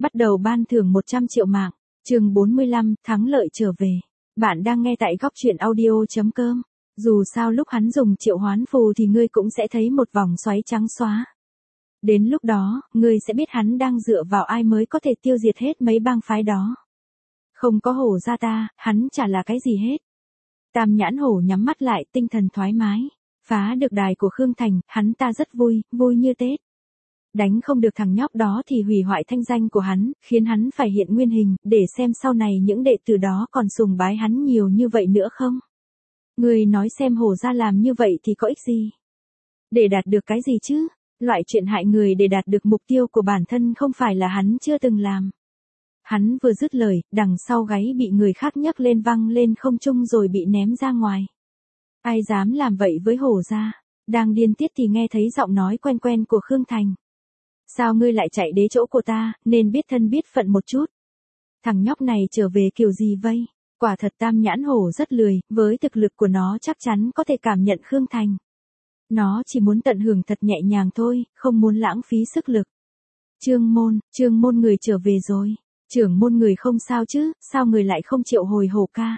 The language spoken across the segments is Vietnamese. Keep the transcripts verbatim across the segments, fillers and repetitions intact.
Bắt đầu ban thưởng một trăm triệu mạng. Chương bốn mươi lăm, thắng lợi trở về. Bạn đang nghe tại góc truyện audio chấm com. Dù sao lúc hắn dùng triệu hoán phù thì ngươi cũng sẽ thấy một vòng xoáy trắng xóa. Đến lúc đó, ngươi sẽ biết hắn đang dựa vào ai mới có thể tiêu diệt hết mấy bang phái đó. Không có hổ ra ta, hắn chả là cái gì hết. Tam nhãn hổ nhắm mắt lại, tinh thần thoải mái. Phá được đài của Khương Thành, hắn ta rất vui, vui như Tết. Đánh không được thằng nhóc đó thì hủy hoại thanh danh của hắn, khiến hắn phải hiện nguyên hình, để xem sau này những đệ tử đó còn sùng bái hắn nhiều như vậy nữa không. Người nói xem hổ ra làm như vậy thì có ích gì? Để đạt được cái gì chứ? Loại chuyện hại người để đạt được mục tiêu của bản thân không phải là hắn chưa từng làm. Hắn vừa dứt lời, đằng sau gáy bị người khác nhấc lên văng lên không trung rồi bị ném ra ngoài. Ai dám làm vậy với hổ ra? Đang điên tiết thì nghe thấy giọng nói quen quen của Khương Thành. Sao ngươi lại chạy đến chỗ của ta, nên biết thân biết phận một chút. Thằng nhóc này trở về kiểu gì vây? Quả thật tam nhãn hổ rất lười, với thực lực của nó chắc chắn có thể cảm nhận Khương Thành. Nó chỉ muốn tận hưởng thật nhẹ nhàng thôi, không muốn lãng phí sức lực. Trương môn, trương môn người trở về rồi. Trưởng môn người không sao chứ, sao người lại không triệu hồi hổ ca?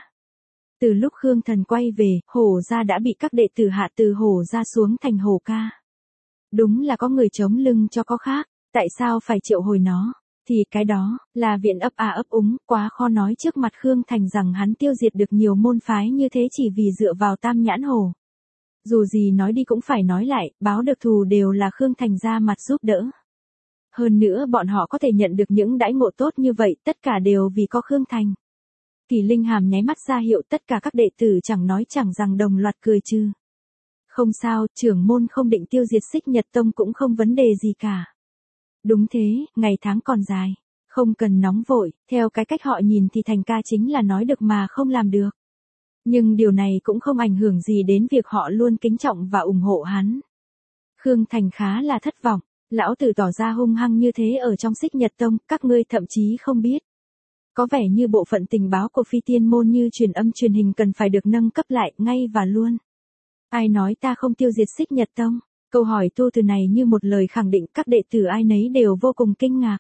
Từ lúc Khương Thần quay về, hổ ra đã bị các đệ tử hạ từ hổ ra xuống thành hổ ca. Đúng là có người chống lưng cho có khác, tại sao phải triệu hồi nó? Thì cái đó, là viện ấp à ấp úng, quá khó nói trước mặt Khương Thành rằng hắn tiêu diệt được nhiều môn phái như thế chỉ vì dựa vào tam nhãn hổ. Dù gì nói đi cũng phải nói lại, báo được thù đều là Khương Thành ra mặt giúp đỡ. Hơn nữa bọn họ có thể nhận được những đãi ngộ tốt như vậy, tất cả đều vì có Khương Thành. Kỳ Linh Hàm nháy mắt ra hiệu tất cả các đệ tử chẳng nói chẳng rằng đồng loạt cười trừ. Không sao, trưởng môn không định tiêu diệt Xích Nhật Tông cũng không vấn đề gì cả. Đúng thế, ngày tháng còn dài. Không cần nóng vội, theo cái cách họ nhìn thì Thành ca chính là nói được mà không làm được. Nhưng điều này cũng không ảnh hưởng gì đến việc họ luôn kính trọng và ủng hộ hắn. Khương Thành khá là thất vọng, lão tử tỏ ra hung hăng như thế ở trong Xích Nhật Tông, các ngươi thậm chí không biết. Có vẻ như bộ phận tình báo của Phi Tiên Môn như truyền âm truyền hình cần phải được nâng cấp lại ngay và luôn. Ai nói ta không tiêu diệt Xích Nhật Tông? Câu hỏi tu từ này như một lời khẳng định, các đệ tử ai nấy đều vô cùng kinh ngạc.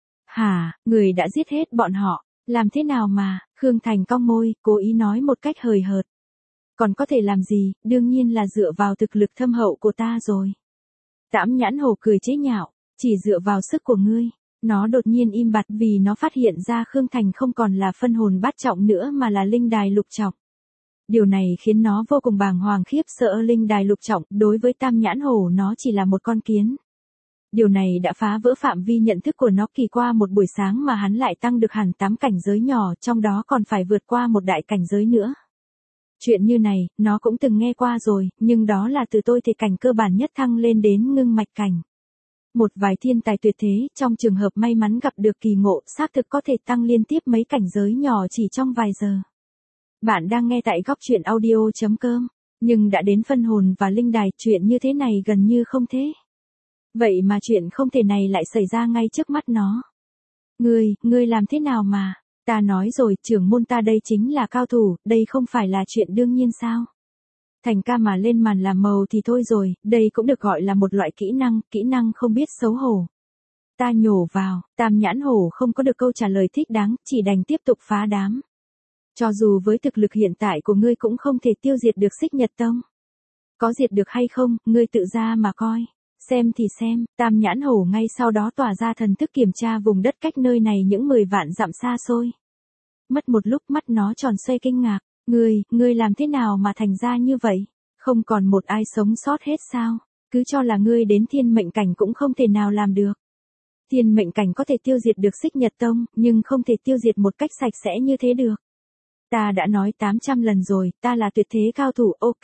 Hả, người đã giết hết bọn họ, làm thế nào mà? Khương Thành cong môi, cố ý nói một cách hời hợt. Còn có thể làm gì, đương nhiên là dựa vào thực lực thâm hậu của ta rồi. Tảm nhãn hổ cười chế nhạo, chỉ dựa vào sức của ngươi. Nó đột nhiên im bặt vì nó phát hiện ra Khương Thành không còn là phân hồn bát trọng nữa mà là linh đài lục trọng. Điều này khiến nó vô cùng bàng hoàng khiếp sợ, linh đài lục trọng, đối với tam nhãn hổ nó chỉ là một con kiến. Điều này đã phá vỡ phạm vi nhận thức của nó, kỳ qua một buổi sáng mà hắn lại tăng được hẳn tám cảnh giới nhỏ, trong đó còn phải vượt qua một đại cảnh giới nữa. Chuyện như này, nó cũng từng nghe qua rồi, nhưng đó là từ tôi thể cảnh cơ bản nhất thăng lên đến ngưng mạch cảnh. Một vài thiên tài tuyệt thế, trong trường hợp may mắn gặp được kỳ ngộ, xác thực có thể tăng liên tiếp mấy cảnh giới nhỏ chỉ trong vài giờ. Bạn đang nghe tại góc truyện audio chấm com, nhưng đã đến phân hồn và linh đài, chuyện như thế này gần như không thế. Vậy mà chuyện không thể này lại xảy ra ngay trước mắt nó. Ngươi, ngươi làm thế nào mà? Ta nói rồi, trưởng môn ta đây chính là cao thủ, đây không phải là chuyện đương nhiên sao? Thành ca mà lên màn làm màu thì thôi rồi, đây cũng được gọi là một loại kỹ năng, kỹ năng không biết xấu hổ. Ta nhổ vào, tam nhãn hổ không có được câu trả lời thích đáng, chỉ đành tiếp tục phá đám. Cho dù với thực lực hiện tại của ngươi cũng không thể tiêu diệt được Xích Nhật Tông. Có diệt được hay không, ngươi tự ra mà coi. Xem thì xem, tam nhãn hổ ngay sau đó tỏa ra thần thức kiểm tra vùng đất cách nơi này những mười vạn dặm xa xôi. Mất một lúc mắt nó tròn xoay kinh ngạc. Ngươi, ngươi làm thế nào mà thành ra như vậy? Không còn một ai sống sót hết sao? Cứ cho là ngươi đến thiên mệnh cảnh cũng không thể nào làm được. Thiên mệnh cảnh có thể tiêu diệt được Xích Nhật Tông, nhưng không thể tiêu diệt một cách sạch sẽ như thế được. Ta đã nói tám trăm lần rồi, ta là tuyệt thế cao thủ, ok.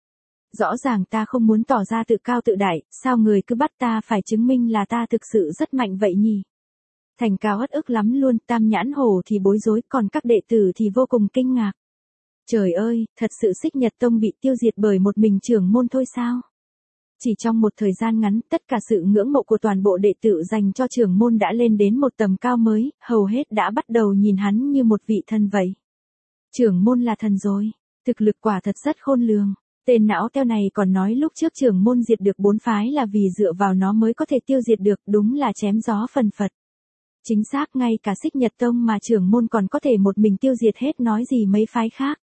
Rõ ràng ta không muốn tỏ ra tự cao tự đại, sao người cứ bắt ta phải chứng minh là ta thực sự rất mạnh vậy nhỉ? Thành cao ất ức lắm luôn, tam nhãn hổ thì bối rối, còn các đệ tử thì vô cùng kinh ngạc. Trời ơi, thật sự Xích Nhật Tông bị tiêu diệt bởi một mình trưởng môn thôi sao? Chỉ trong một thời gian ngắn, tất cả sự ngưỡng mộ của toàn bộ đệ tử dành cho trưởng môn đã lên đến một tầm cao mới, hầu hết đã bắt đầu nhìn hắn như một vị thần vậy. Trưởng môn là thần rồi, thực lực quả thật rất khôn lường. Tên não teo này còn nói lúc trước trưởng môn diệt được bốn phái là vì dựa vào nó mới có thể tiêu diệt được, đúng là chém gió phần phật. Chính xác, ngay cả Xích Nhật Tông mà trưởng môn còn có thể một mình tiêu diệt hết nói gì mấy phái khác.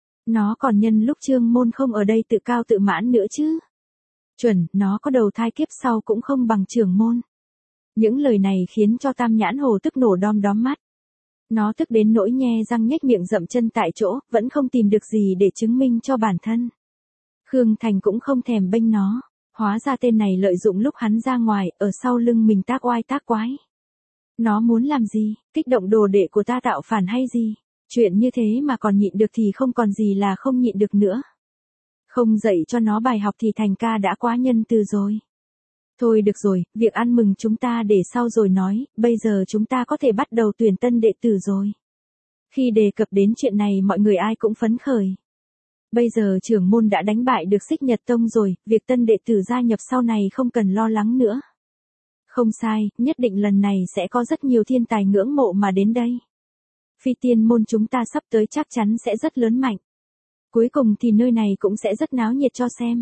Nó còn nhân lúc Trương môn không ở đây tự cao tự mãn nữa chứ. Chuẩn, nó có đầu thai kiếp sau cũng không bằng trưởng môn. Những lời này khiến cho Tam Nhãn Hồ tức nổ đom đóm mắt. Nó tức đến nỗi nhe răng nhếch miệng dậm chân tại chỗ, vẫn không tìm được gì để chứng minh cho bản thân. Khương Thành cũng không thèm bênh nó. Hóa ra tên này lợi dụng lúc hắn ra ngoài, ở sau lưng mình tác oai tác quái. Nó muốn làm gì, kích động đồ đệ của ta tạo phản hay gì? Chuyện như thế mà còn nhịn được thì không còn gì là không nhịn được nữa. Không dạy cho nó bài học thì Thành ca đã quá nhân từ rồi. Thôi được rồi, việc ăn mừng chúng ta để sau rồi nói, bây giờ chúng ta có thể bắt đầu tuyển tân đệ tử rồi. Khi đề cập đến chuyện này mọi người ai cũng phấn khởi. Bây giờ trưởng môn đã đánh bại được Xích Nhật Tông rồi, việc tân đệ tử gia nhập sau này không cần lo lắng nữa. Không sai, nhất định lần này sẽ có rất nhiều thiên tài ngưỡng mộ mà đến đây. Phi tiên môn chúng ta sắp tới chắc chắn sẽ rất lớn mạnh. Cuối cùng thì nơi này cũng sẽ rất náo nhiệt cho xem.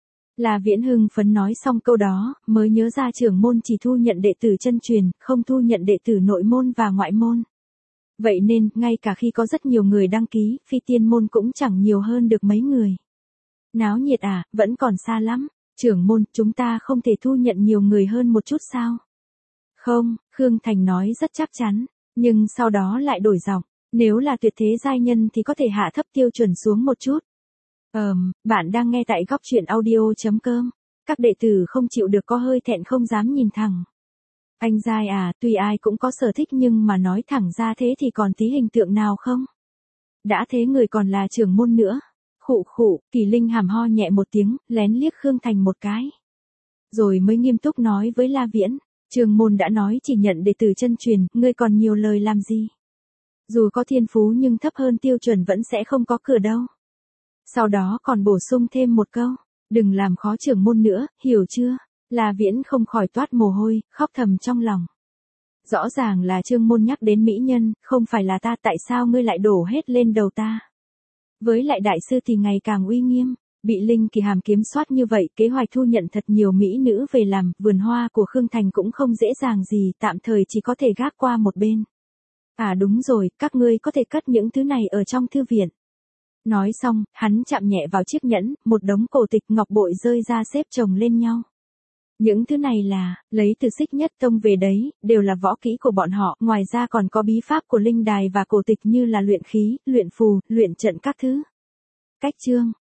La Viễn hưng phấn nói xong câu đó, mới nhớ ra trưởng môn chỉ thu nhận đệ tử chân truyền, không thu nhận đệ tử nội môn và ngoại môn. Vậy nên, ngay cả khi có rất nhiều người đăng ký, phi tiên môn cũng chẳng nhiều hơn được mấy người. Náo nhiệt à, vẫn còn xa lắm. Trưởng môn, chúng ta không thể thu nhận nhiều người hơn một chút sao? Không, Khương Thành nói rất chắc chắn, nhưng sau đó lại đổi giọng. Nếu là tuyệt thế giai nhân thì có thể hạ thấp tiêu chuẩn xuống một chút. Ờm, bạn đang nghe tại góc truyện audio.com. Các đệ tử không chịu được có hơi thẹn không dám nhìn thẳng. Anh giai à, tuy ai cũng có sở thích nhưng mà nói thẳng ra thế thì còn tí hình tượng nào không? Đã thế người còn là trưởng môn nữa. Khụ khụ, Kỳ Linh hàm ho nhẹ một tiếng, lén liếc Khương Thành một cái. Rồi mới nghiêm túc nói với La Viễn, trưởng môn đã nói chỉ nhận đệ tử chân truyền, ngươi còn nhiều lời làm gì? Dù có thiên phú nhưng thấp hơn tiêu chuẩn vẫn sẽ không có cửa đâu. Sau đó còn bổ sung thêm một câu, đừng làm khó trưởng môn nữa, hiểu chưa? La Viễn không khỏi toát mồ hôi, khóc thầm trong lòng. Rõ ràng là Trương môn nhắc đến mỹ nhân, không phải là ta, tại sao ngươi lại đổ hết lên đầu ta? Với lại đại sư thì ngày càng uy nghiêm, bị Linh Kỳ Hàm kiếm soát như vậy, kế hoạch thu nhận thật nhiều mỹ nữ về làm, vườn hoa của Khương Thành cũng không dễ dàng gì, tạm thời chỉ có thể gác qua một bên. À đúng rồi, các ngươi có thể cất những thứ này ở trong thư viện. Nói xong, hắn chạm nhẹ vào chiếc nhẫn, một đống cổ tịch ngọc bội rơi ra xếp chồng lên nhau. Những thứ này là, lấy từ Xích Nhất Tông về đấy, đều là võ kỹ của bọn họ, ngoài ra còn có bí pháp của linh đài và cổ tịch như là luyện khí, luyện phù, luyện trận các thứ. Cách chương